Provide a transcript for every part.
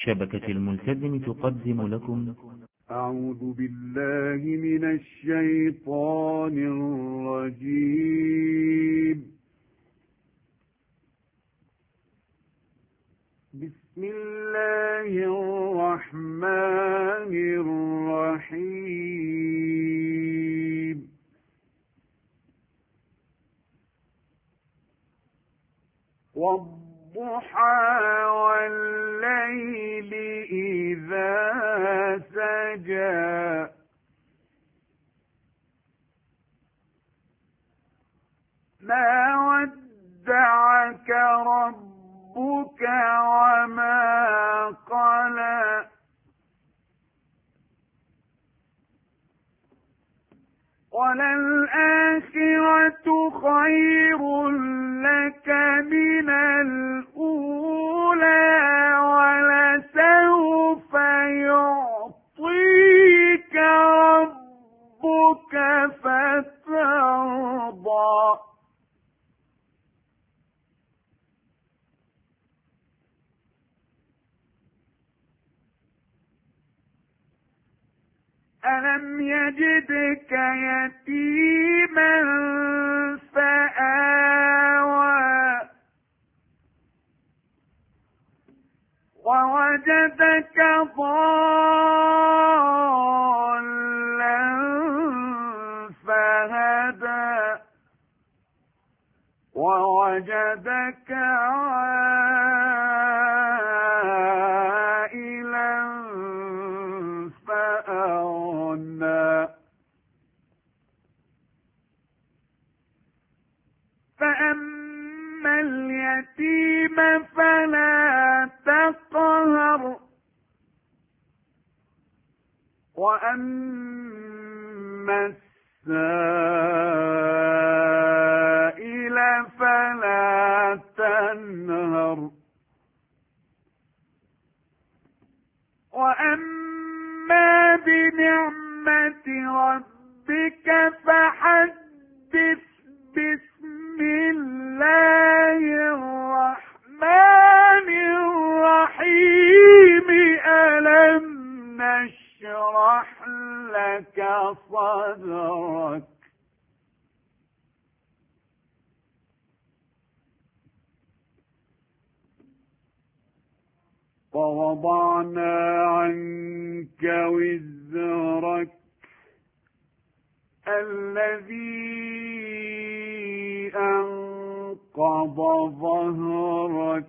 شبكة الملتزم تقدم لكم. أعوذ بالله من الشيطان الرجيم. بسم الله الرحمن الرحيم. والضحى والليل إذا سجى ما ودعك ربك وما قلى وللآخرة خير لك من الأولى ولسوف يعطيك ربك فترضى. ألم يجدك يتيما فآوى ووجدك ضالا فهدى ووجدك عائلا فأغنى فأما اليتيم فلا تقهر وأما السائل فلا تنهر وأما بنعمة ربك فحدث. بسم الله الرحمن الرحيم. ألم نشرح لك صدرك ووضعنا عنك وزرك الذي أنقض ظهرك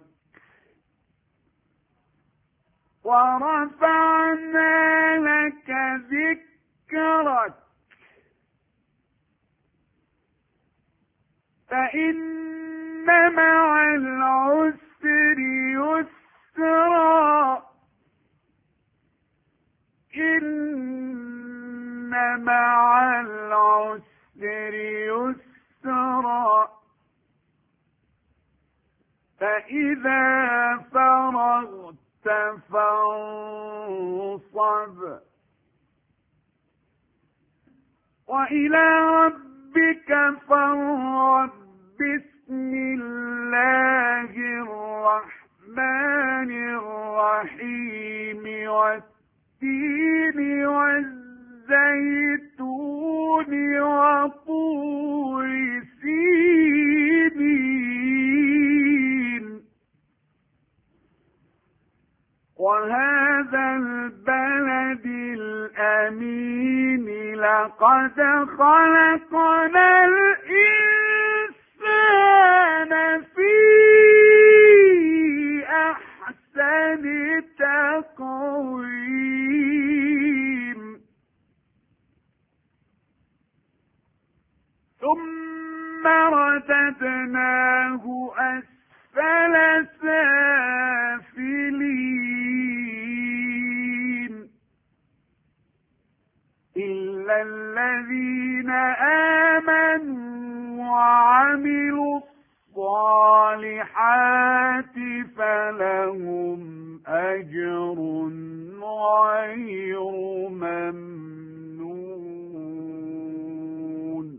ورفعنا لك ذكرك فإن مع العسر يسرا إن مع العسر يسرا فإذا فرغت فانصب وإلى ربك فارغب. بسم الله الرحمن الرحيم. والتين والزيتون وطور سينين وهذا البلد الأمين. لقد خلقنا الإنسان في أحسن تقويم ثم رددناه أسفل سافلين إلا الذين آمنوا وعملوا الصالحات فلهم أجر غير ممنون.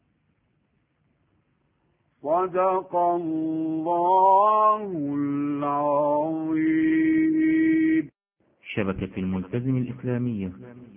صدق الله العظيم. شبكة الملتزم الإسلامية.